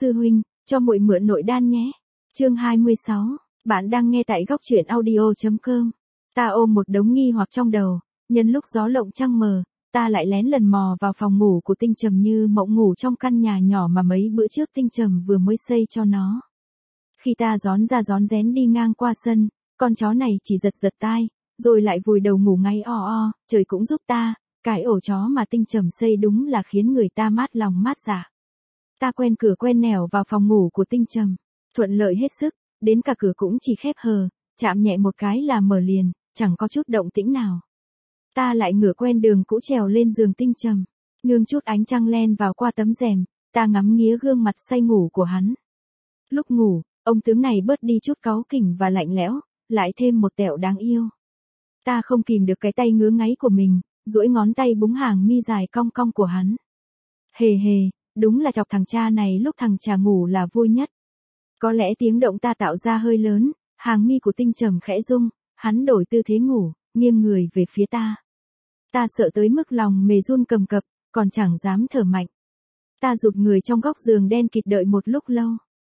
sư huynh, cho muội mượn nội đan nhé. Chương 26, bạn đang nghe tại góc truyện audio.com. Ta ôm một đống nghi hoặc trong đầu, nhân lúc gió lộng trăng mờ, ta lại lén lần mò vào phòng ngủ của Tinh Trầm như mộng ngủ trong căn nhà nhỏ mà mấy bữa trước Tinh Trầm vừa mới xây cho nó. Khi ta rón ra rón rén đi ngang qua sân, con chó này chỉ giật giật tai, rồi lại vùi đầu ngủ ngáy o o, trời cũng giúp ta, cái ổ chó mà Tinh Trầm xây đúng là khiến người ta mát lòng mát dạ. Ta quen cửa quen nẻo vào phòng ngủ của Tinh Trầm, thuận lợi hết sức, đến cả cửa cũng chỉ khép hờ, chạm nhẹ một cái là mở liền, chẳng có chút động tĩnh nào. Ta lại ngửa quen đường cũ trèo lên giường Tinh Trầm, ngương chút ánh trăng len vào qua tấm rèm, ta ngắm nghía gương mặt say ngủ của hắn. Lúc ngủ, ông tướng này bớt đi chút cáu kỉnh và lạnh lẽo, lại thêm một tẹo đáng yêu. Ta không kìm được cái tay ngứa ngáy của mình, duỗi ngón tay búng hàng mi dài cong cong của hắn. Hề hề, đúng là chọc thằng cha này lúc thằng cha ngủ là vui nhất. Có lẽ tiếng động ta tạo ra hơi lớn, hàng mi của Tinh Trầm khẽ rung, hắn đổi tư thế ngủ, nghiêng người về phía ta. Ta sợ tới mức lòng mề run cầm cập, còn chẳng dám thở mạnh. Ta rụt người trong góc giường đen kịt đợi một lúc lâu.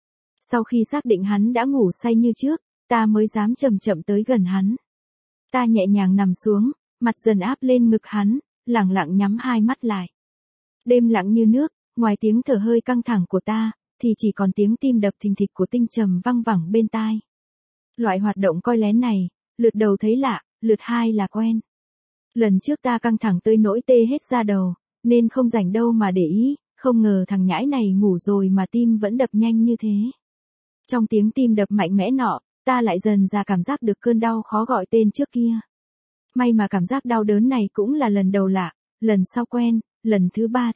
Sau khi xác định hắn đã ngủ say như trước, ta mới dám chậm chậm tới gần hắn. Ta nhẹ nhàng nằm xuống, mặt dần áp lên ngực hắn, lặng lặng nhắm hai mắt lại. Đêm lặng như nước, ngoài tiếng thở hơi căng thẳng của ta, thì chỉ còn tiếng tim đập thình thịch của Tinh Trầm văng vẳng bên tai. Loại hoạt động coi lén này, lượt đầu thấy lạ, lượt hai là quen. Lần trước ta căng thẳng tới nỗi tê hết da đầu, nên không rảnh đâu mà để ý, không ngờ thằng nhãi này ngủ rồi mà tim vẫn đập nhanh như thế. Trong tiếng tim đập mạnh mẽ nọ, ta lại dần ra cảm giác được cơn đau khó gọi tên trước kia. May mà cảm giác đau đớn này cũng là lần đầu lạ, lần sau quen, lần thứ ba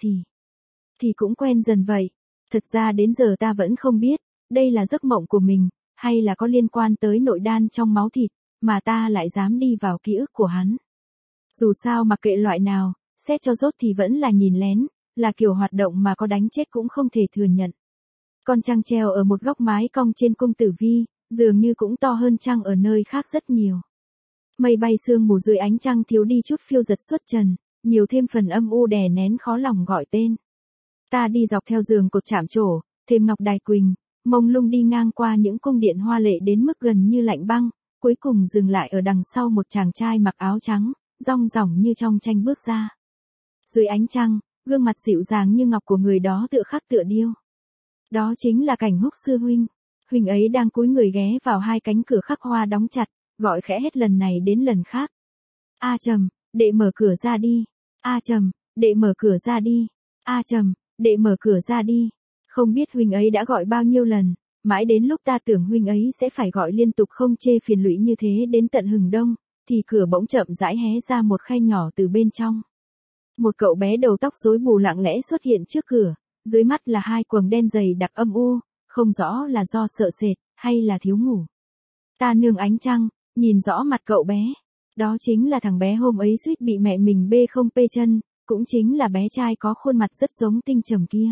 thì cũng quen dần vậy. Thật ra đến giờ ta vẫn không biết, đây là giấc mộng của mình, hay là có liên quan tới nội đan trong máu thịt, mà ta lại dám đi vào ký ức của hắn. Dù sao mặc kệ loại nào, xét cho rốt thì vẫn là nhìn lén, là kiểu hoạt động mà có đánh chết cũng không thể thừa nhận. Con trăng treo ở một góc mái cong trên cung tử vi, dường như cũng to hơn trăng ở nơi khác rất nhiều. Mây bay sương mù dưới ánh trăng thiếu đi chút phiêu dật xuất trần, nhiều thêm phần âm u đè nén khó lòng gọi tên. Ta đi dọc theo giường cột chạm trổ, thềm ngọc đài quỳnh, mông lung đi ngang qua những cung điện hoa lệ đến mức gần như lạnh băng, cuối cùng dừng lại ở đằng sau một chàng trai mặc áo trắng, dong dỏng như trong tranh bước ra. Dưới ánh trăng, gương mặt dịu dàng như ngọc của người đó tựa khắc tựa điêu. Đó chính là Cảnh Húc sư huynh. Huynh ấy đang cúi người ghé vào hai cánh cửa khắc hoa đóng chặt, gọi khẽ hết lần này đến lần khác. A Trầm, đệ mở cửa ra đi. A Trầm, đệ mở cửa ra đi. A Trầm, đệ mở cửa ra đi. Không biết huynh ấy đã gọi bao nhiêu lần, mãi đến lúc ta tưởng huynh ấy sẽ phải gọi liên tục không chê phiền lụy như thế đến tận hừng đông, thì cửa bỗng chậm rãi hé ra một khe nhỏ từ bên trong. Một cậu bé đầu tóc rối bù lặng lẽ xuất hiện trước cửa, dưới mắt là hai quầng đen dày đặc âm u, không rõ là do sợ sệt, hay là thiếu ngủ. Ta nương ánh trăng, nhìn rõ mặt cậu bé. Đó chính là thằng bé hôm ấy suýt bị mẹ mình bê không pê chân, cũng chính là bé trai có khuôn mặt rất giống Tinh Trầm kia.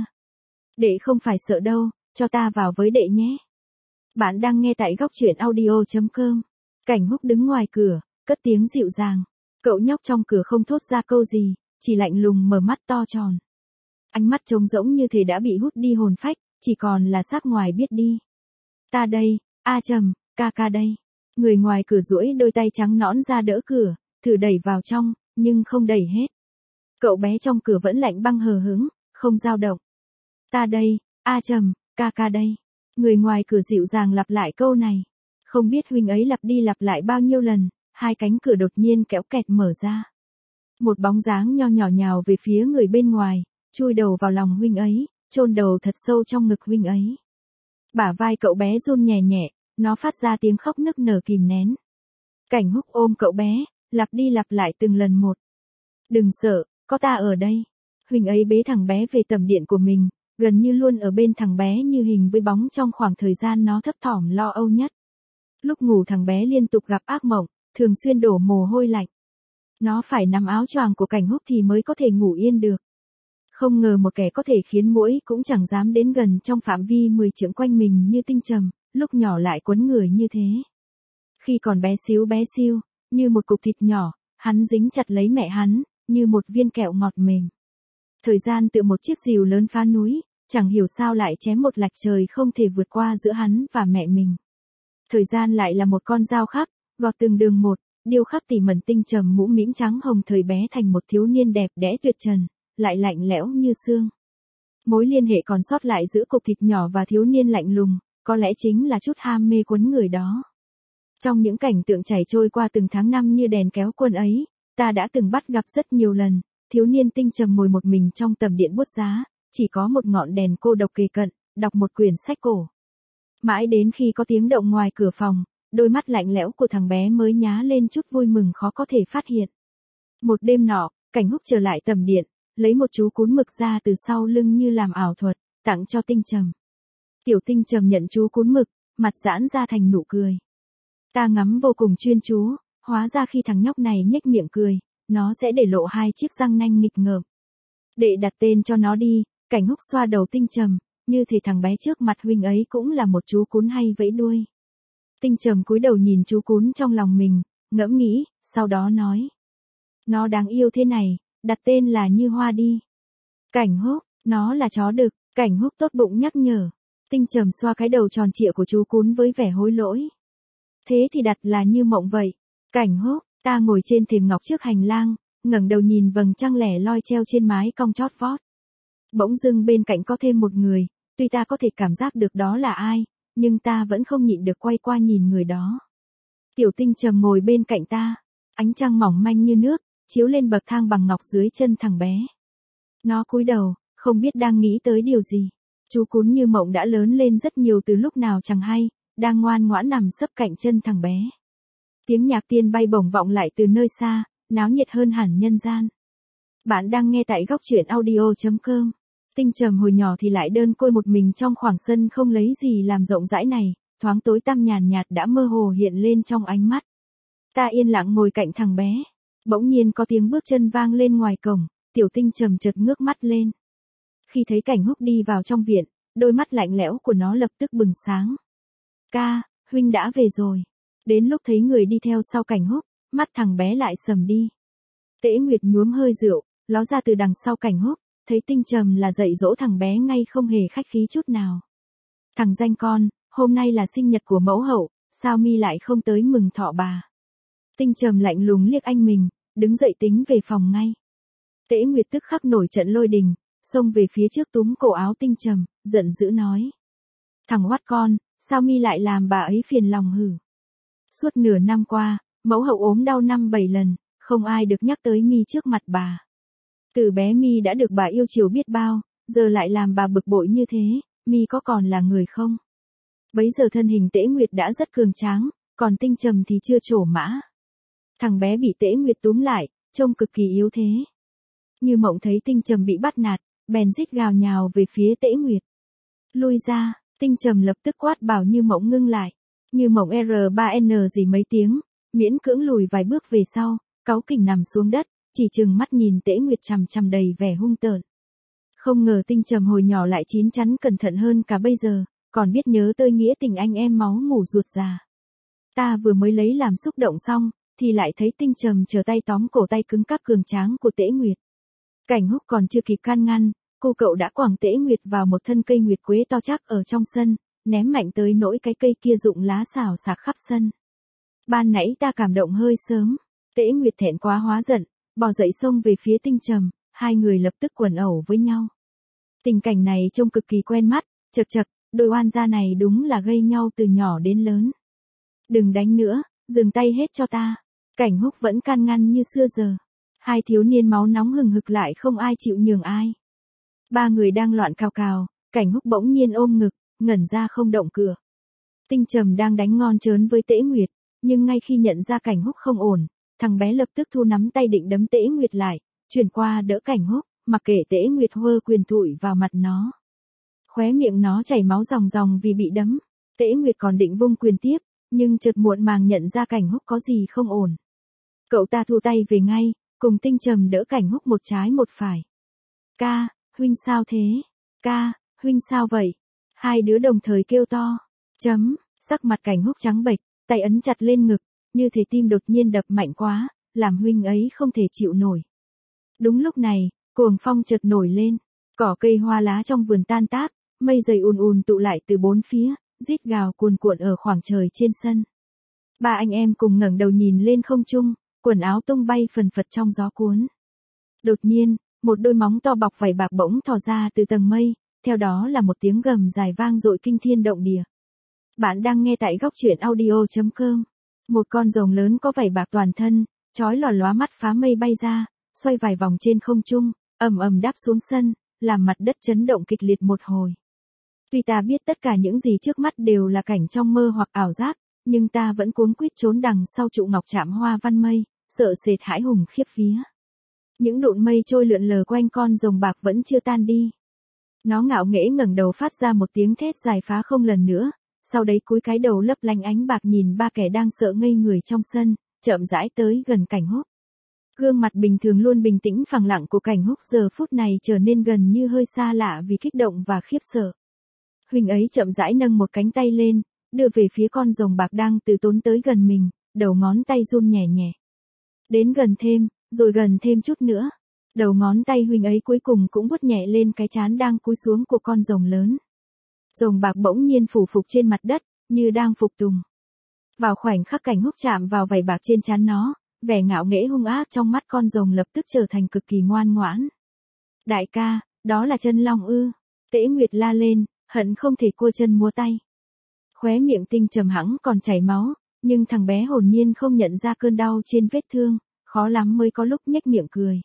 Đệ không phải sợ đâu, cho ta vào với đệ nhé. Bạn đang nghe tại góc truyện audio.com. Cảnh Húc đứng ngoài cửa, cất tiếng dịu dàng. Cậu nhóc trong cửa không thốt ra câu gì, chỉ lạnh lùng mở mắt to tròn. Ánh mắt trống rỗng như thể đã bị hút đi hồn phách, chỉ còn là xác ngoài biết đi. Ta đây, A Trầm, ca ca đây. Người ngoài cửa duỗi đôi tay trắng nõn ra đỡ cửa, thử đẩy vào trong, nhưng không đẩy hết. Cậu bé trong cửa vẫn lạnh băng hờ hững, không dao động. Ta đây, A Trầm, ca ca đây. Người ngoài cửa dịu dàng lặp lại câu này. Không biết huynh ấy lặp đi lặp lại bao nhiêu lần, hai cánh cửa đột nhiên kéo kẹt mở ra. Một bóng dáng nho nhỏ nhào về phía người bên ngoài, chui đầu vào lòng huynh ấy, chôn đầu thật sâu trong ngực huynh ấy. Bả vai cậu bé run nhẹ nhẹ, nó phát ra tiếng khóc nức nở kìm nén. Cảnh Húc ôm cậu bé, lặp đi lặp lại từng lần một. Đừng sợ, có ta ở đây. Huynh ấy bế thằng bé về tầm điện của mình, gần như luôn ở bên thằng bé như hình với bóng trong khoảng thời gian nó thấp thỏm lo âu nhất. Lúc ngủ thằng bé liên tục gặp ác mộng, thường xuyên đổ mồ hôi lạnh. Nó phải nằm áo choàng của Cảnh Húc thì mới có thể ngủ yên được. Không ngờ một kẻ có thể khiến muỗi cũng chẳng dám đến gần trong phạm vi 10 trượng quanh mình như Tinh Trầm, lúc nhỏ lại quấn người như thế. Khi còn bé xíu, như một cục thịt nhỏ, hắn dính chặt lấy mẹ hắn, như một viên kẹo ngọt mềm. Thời gian tựa một chiếc rìu lớn phá núi, chẳng hiểu sao lại chém một lạch trời không thể vượt qua giữa hắn và mẹ mình. Thời gian lại là một con dao khắc, gọt từng đường một, điêu khắc tỉ mẩn tinh trầm mũ mĩm trắng hồng thời bé thành một thiếu niên đẹp đẽ tuyệt trần, lại lạnh lẽo như xương. Mối liên hệ còn sót lại giữa cục thịt nhỏ và thiếu niên lạnh lùng, có lẽ chính là chút ham mê quấn người đó. Trong những cảnh tượng chảy trôi qua từng tháng năm như đèn kéo quân ấy, ta đã từng bắt gặp rất nhiều lần, thiếu niên tinh trầm ngồi một mình trong tầm điện bút giá, chỉ có một ngọn đèn cô độc kề cận, đọc một quyển sách cổ. Mãi đến khi có tiếng động ngoài cửa phòng, đôi mắt lạnh lẽo của thằng bé mới nhá lên chút vui mừng khó có thể phát hiện. Một đêm nọ, Cảnh Húc trở lại tầm điện, lấy một chú cún mực ra từ sau lưng như làm ảo thuật, tặng cho Tinh Trầm. Tiểu Tinh Trầm nhận chú cún mực, mặt giãn ra thành nụ cười. Ta ngắm vô cùng chuyên chú, hóa ra khi thằng nhóc này nhếch miệng cười, nó sẽ để lộ hai chiếc răng nanh nghịch ngợm. Đệ đặt tên cho nó đi. Cảnh Húc xoa đầu Tinh Trầm, như thể thằng bé trước mặt huynh ấy cũng là một chú cún hay vẫy đuôi. Tinh Trầm cúi đầu nhìn chú cún trong lòng mình, ngẫm nghĩ, sau đó nói. Nó đáng yêu thế này, đặt tên là Như Hoa đi. Cảnh Húc, nó là chó đực, Cảnh Húc tốt bụng nhắc nhở. Tinh Trầm xoa cái đầu tròn trịa của chú cún với vẻ hối lỗi. Thế thì đặt là Như Mộng vậy. Cảnh Húc, ta ngồi trên thềm ngọc trước hành lang, ngẩng đầu nhìn vầng trăng lẻ loi treo trên mái cong chót vót. Bỗng dưng bên cạnh có thêm một người, tuy ta có thể cảm giác được đó là ai, nhưng ta vẫn không nhịn được quay qua nhìn người đó. Tiểu Tinh Trầm ngồi bên cạnh ta, ánh trăng mỏng manh như nước, chiếu lên bậc thang bằng ngọc dưới chân thằng bé. Nó cúi đầu, không biết đang nghĩ tới điều gì. Chú cún Như Mộng đã lớn lên rất nhiều từ lúc nào chẳng hay, đang ngoan ngoãn nằm sấp cạnh chân thằng bé. Tiếng nhạc tiên bay bổng vọng lại từ nơi xa, náo nhiệt hơn hẳn nhân gian. Bạn đang nghe tại góc truyện audio.com. Tinh Trầm hồi nhỏ thì lại đơn côi một mình trong khoảng sân không lấy gì làm rộng rãi này, thoáng tối tăm nhàn nhạt đã mơ hồ hiện lên trong ánh mắt. Ta yên lặng ngồi cạnh thằng bé. Bỗng nhiên có tiếng bước chân vang lên ngoài cổng, Tiểu Tinh Trầm chợt ngước mắt lên. Khi thấy Cảnh Húc đi vào trong viện, đôi mắt lạnh lẽo của nó lập tức bừng sáng. Ca, huynh đã về rồi. Đến lúc thấy người đi theo sau Cảnh Húc, mắt thằng bé lại sầm đi. Tễ Nguyệt nhuốm hơi rượu, ló ra từ đằng sau Cảnh Húc, thấy Tinh Trầm là dạy dỗ thằng bé ngay không hề khách khí chút nào. Thằng danh con, hôm nay là sinh nhật của mẫu hậu, sao mi lại không tới mừng thọ bà? Tinh Trầm lạnh lùng liếc anh mình, đứng dậy tính về phòng ngay. Tễ Nguyệt tức khắc nổi trận lôi đình, xông về phía trước túm cổ áo Tinh Trầm, giận dữ nói. Thằng oát con, sao mi lại làm bà ấy phiền lòng hử? Suốt nửa năm qua, mẫu hậu ốm đau 5-7 lần, không ai được nhắc tới mi trước mặt bà. Từ bé mi đã được bà yêu chiều biết bao, giờ lại làm bà bực bội như thế, mi có còn là người không? Bấy giờ thân hình Tễ Nguyệt đã rất cường tráng, còn Tinh Trầm thì chưa trổ mã. Thằng bé bị Tễ Nguyệt túm lại, trông cực kỳ yếu thế. Như Mộng thấy Tinh Trầm bị bắt nạt, bèn rít gào nhào về phía Tễ Nguyệt. Lui ra, Tinh Trầm lập tức quát bảo Như Mộng ngưng lại. Như Mộng R3N gì mấy tiếng, miễn cưỡng lùi vài bước về sau, cáu kỉnh nằm xuống đất, chỉ chừng mắt nhìn Tễ Nguyệt chằm chằm đầy vẻ hung tợn. Không ngờ Tinh Trầm hồi nhỏ lại chín chắn cẩn thận hơn cả bây giờ, còn biết nhớ tới nghĩa tình anh em máu mủ ruột già. Ta vừa mới lấy làm xúc động xong, thì lại thấy Tinh Trầm trở tay tóm cổ tay cứng cáp cường tráng của Tễ Nguyệt. Cảnh Húc còn chưa kịp can ngăn, cô cậu đã quẳng Tễ Nguyệt vào một thân cây nguyệt quế to chắc ở trong sân, ném mạnh tới nỗi cái cây kia rụng lá xào xạc khắp sân. Ban nãy ta cảm động hơi sớm, Tễ Nguyệt thẹn quá hóa giận, bò dậy xông về phía Tinh Trầm, hai người lập tức quần ẩu với nhau. Tình cảnh này trông cực kỳ quen mắt, chật chật, đôi oan gia này đúng là gây nhau từ nhỏ đến lớn. Đừng đánh nữa, dừng tay hết cho ta. Cảnh Húc vẫn can ngăn như xưa giờ. Hai thiếu niên máu nóng hừng hực lại không ai chịu nhường ai. Ba người đang loạn cào cào, Cảnh Húc bỗng nhiên ôm ngực, ngẩn ra không động cửa. Tinh Trầm đang đánh ngon trớn với Tễ Nguyệt, nhưng ngay khi nhận ra Cảnh Húc không ổn, thằng bé lập tức thu nắm tay định đấm Tễ Nguyệt lại, chuyển qua đỡ Cảnh Húc, mặc kệ Tễ Nguyệt hơ quyền thụi vào mặt nó. Khóe miệng nó chảy máu ròng ròng vì bị đấm. Tễ Nguyệt còn định vung quyền tiếp, nhưng chợt muộn màng nhận ra Cảnh Húc có gì không ổn. Cậu ta thu tay về ngay, cùng Tinh Trầm đỡ Cảnh Húc một trái một phải. Ca, huynh sao thế? Ca, huynh sao vậy? Hai đứa đồng thời kêu to. Sắc mặt Cảnh Húc trắng bệch, tay ấn chặt lên ngực, như thể tim đột nhiên đập mạnh quá, làm huynh ấy không thể chịu nổi. Đúng lúc này, cuồng phong chợt nổi lên. Cỏ cây hoa lá trong vườn tan tác, mây dày ùn ùn tụ lại từ bốn phía, rít gào cuồn cuộn ở khoảng trời trên sân. Ba anh em cùng ngẩng đầu nhìn lên không trung, quần áo tung bay phần phật trong gió cuốn. Đột nhiên, một đôi móng to bọc vảy bạc bỗng thò ra từ tầng mây, theo đó là một tiếng gầm dài vang dội kinh thiên động địa. Bạn đang nghe tại góc truyện audio.com. Một con rồng lớn có vảy bạc toàn thân, chói lòa lóa mắt phá mây bay ra, xoay vài vòng trên không trung, ầm ầm đáp xuống sân, làm mặt đất chấn động kịch liệt một hồi. Tuy ta biết tất cả những gì trước mắt đều là cảnh trong mơ hoặc ảo giác, nhưng ta vẫn cuống quýt trốn đằng sau trụ ngọc chạm hoa văn mây, sợ sệt hãi hùng khiếp vía. Những đụn mây trôi lượn lờ quanh con rồng bạc vẫn chưa tan đi. Nó ngạo nghễ ngẩng đầu phát ra một tiếng thét dài phá không lần nữa, sau đấy cúi cái đầu lấp lánh ánh bạc nhìn ba kẻ đang sợ ngây người trong sân, chậm rãi tới gần Cảnh Húc. Gương mặt bình thường luôn bình tĩnh phẳng lặng của Cảnh Húc giờ phút này trở nên gần như hơi xa lạ vì kích động và khiếp sợ. Huynh ấy chậm rãi nâng một cánh tay lên, đưa về phía con rồng bạc đang từ tốn tới gần mình, đầu ngón tay run nhẹ nhẹ. Đến gần thêm, rồi gần thêm chút nữa. Đầu ngón tay huynh ấy cuối cùng cũng vuốt nhẹ lên cái trán đang cúi xuống của con rồng lớn. Rồng bạc bỗng nhiên phủ phục trên mặt đất, như đang phục tùng. Vào khoảnh khắc Cảnh Húc chạm vào vảy bạc trên trán nó, vẻ ngạo nghễ hung ác trong mắt con rồng lập tức trở thành cực kỳ ngoan ngoãn. Đại ca, đó là chân long ư? Tễ Nguyệt la lên, hận không thể cua chân múa tay. Khóe miệng Tinh Trầm hẵng còn chảy máu, nhưng thằng bé hồn nhiên không nhận ra cơn đau trên vết thương, khó lắm mới có lúc nhếch miệng cười.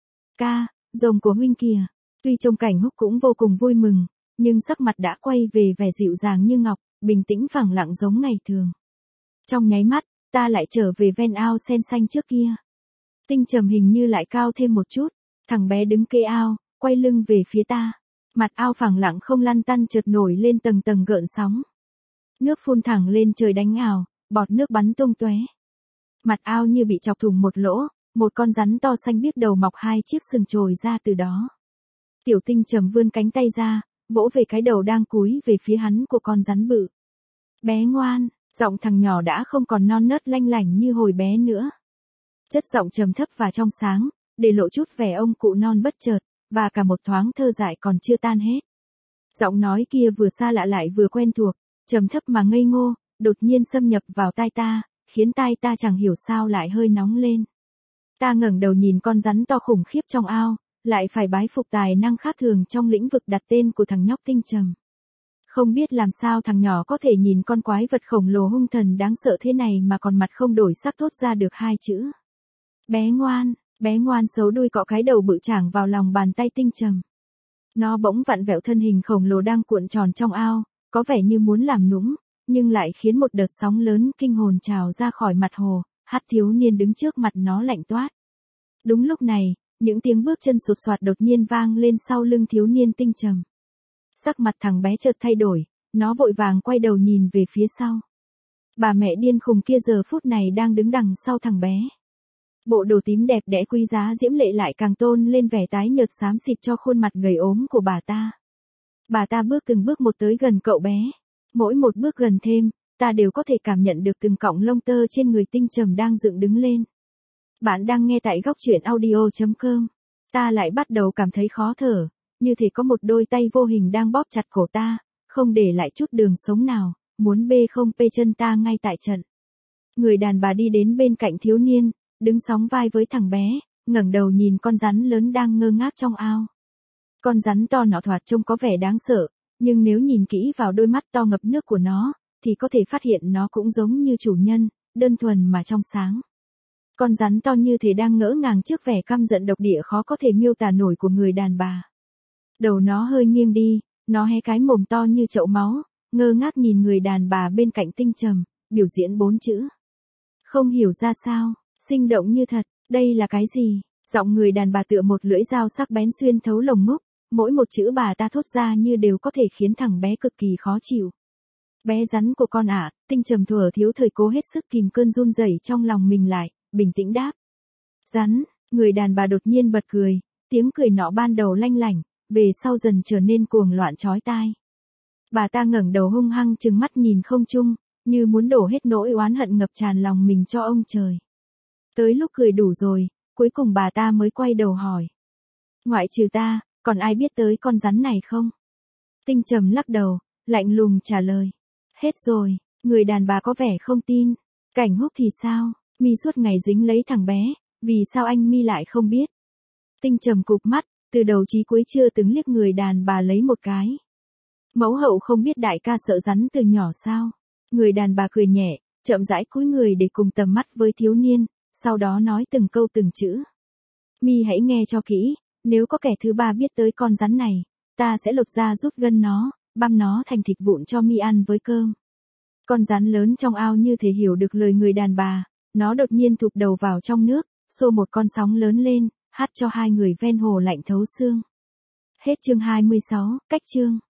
Ca, rồng của huynh kìa. Tuy trông Cảnh Húc cũng vô cùng vui mừng, nhưng sắc mặt đã quay về vẻ dịu dàng như ngọc, bình tĩnh phẳng lặng giống ngày thường. Trong nháy mắt, ta lại trở về ven ao sen xanh trước kia. Tinh Trầm hình như lại cao thêm một chút, thằng bé đứng kê ao, quay lưng về phía ta. Mặt ao phẳng lặng không lăn tăn chợt nổi lên tầng tầng gợn sóng. Nước phun thẳng lên trời đánh ào, bọt nước bắn tung tóe. Mặt ao như bị chọc thủng một lỗ, một con rắn to xanh biếc đầu mọc hai chiếc sừng trồi ra từ đó. Tiểu Tinh Trầm vươn cánh tay ra, vỗ về cái đầu đang cúi về phía hắn của con rắn bự. Bé ngoan, giọng thằng nhỏ đã không còn non nớt lanh lảnh như hồi bé nữa. Chất giọng trầm thấp và trong sáng, để lộ chút vẻ ông cụ non bất chợt, và cả một thoáng thơ dại còn chưa tan hết. Giọng nói kia vừa xa lạ lại vừa quen thuộc, trầm thấp mà ngây ngô, đột nhiên xâm nhập vào tai ta, khiến tai ta chẳng hiểu sao lại hơi nóng lên. Ta ngẩng đầu nhìn con rắn to khủng khiếp trong ao, lại phải bái phục tài năng khác thường trong lĩnh vực đặt tên của thằng nhóc Tinh Trầm. Không biết làm sao thằng nhỏ có thể nhìn con quái vật khổng lồ hung thần đáng sợ thế này mà còn mặt không đổi sắc thốt ra được hai chữ. Bé ngoan xấu đuôi cọ cái đầu bự chảng vào lòng bàn tay Tinh Trầm. Nó bỗng vặn vẹo thân hình khổng lồ đang cuộn tròn trong ao, có vẻ như muốn làm nũng, nhưng lại khiến một đợt sóng lớn kinh hồn trào ra khỏi mặt hồ, Hắc thiếu niên đứng trước mặt nó lạnh toát. Đúng lúc này, những tiếng bước chân sột soạt đột nhiên vang lên sau lưng thiếu niên Tinh Trầm. Sắc mặt thằng bé chợt thay đổi, nó vội vàng quay đầu nhìn về phía sau. Bà mẹ điên khùng kia giờ phút này đang đứng đằng sau thằng bé. Bộ đồ tím đẹp đẽ quý giá diễm lệ lại càng tôn lên vẻ tái nhợt xám xịt cho khuôn mặt gầy ốm của bà ta. Bà ta bước từng bước một tới gần cậu bé. Mỗi một bước gần thêm, ta đều có thể cảm nhận được từng cọng lông tơ trên người Tinh Trầm đang dựng đứng lên. Bạn đang nghe tại góc truyện audio.com. Ta lại bắt đầu cảm thấy khó thở, như thể có một đôi tay vô hình đang bóp chặt cổ ta, không để lại chút đường sống nào, muốn bê không bê chân ta ngay tại trận. Người đàn bà đi đến bên cạnh thiếu niên, đứng sóng vai với thằng bé, ngẩng đầu nhìn con rắn lớn đang ngơ ngác trong ao. Con rắn to nọ thoạt trông có vẻ đáng sợ, nhưng nếu nhìn kỹ vào đôi mắt to ngập nước của nó, thì có thể phát hiện nó cũng giống như chủ nhân, đơn thuần mà trong sáng. Con rắn to như thể đang ngỡ ngàng trước vẻ căm giận độc địa khó có thể miêu tả nổi của người đàn bà. Đầu nó hơi nghiêng đi, nó hé cái mồm to như chậu máu, ngơ ngác nhìn người đàn bà bên cạnh Tinh Trầm, biểu diễn 4 chữ. Không hiểu ra sao, sinh động như thật, đây là cái gì? Giọng người đàn bà tựa một lưỡi dao sắc bén xuyên thấu lồng ngực, mỗi một chữ bà ta thốt ra như đều có thể khiến thằng bé cực kỳ khó chịu. Bé rắn của con ạ, Tinh Trầm thuở thiếu thời cố hết sức kìm cơn run rẩy trong lòng mình lại, bình tĩnh đáp. Rắn, người đàn bà đột nhiên bật cười, tiếng cười nọ ban đầu lanh lảnh, về sau dần trở nên cuồng loạn chói tai. Bà ta ngẩng đầu hung hăng trừng mắt nhìn không trung, như muốn đổ hết nỗi oán hận ngập tràn lòng mình cho ông trời. Tới lúc cười đủ rồi, cuối cùng bà ta mới quay đầu hỏi. Ngoại trừ ta, Còn ai biết tới con rắn này không? Tinh Trầm lắc đầu, lạnh lùng trả lời. Hết rồi, người đàn bà có vẻ không tin. Cảnh Húc thì sao? Mi suốt ngày dính lấy thằng bé, vì sao anh Mi lại không biết? Tinh Trầm cụp mắt, từ đầu chí cuối chưa từng liếc người đàn bà lấy một cái. Mẫu hậu không biết đại ca sợ rắn từ nhỏ sao? Người đàn bà cười nhẹ, chậm rãi cúi người để cùng tầm mắt với thiếu niên, sau đó nói từng câu từng chữ. Mi hãy nghe cho kỹ, nếu có kẻ thứ ba biết tới con rắn này, ta sẽ lột da rút gân nó, băm nó thành thịt vụn cho Mi ăn với cơm. Con rắn lớn trong ao như thể hiểu được lời người đàn bà, nó đột nhiên thụp đầu vào trong nước, xô một con sóng lớn lên, hắt cho hai người ven hồ lạnh thấu xương. Hết chương 26, cách chương.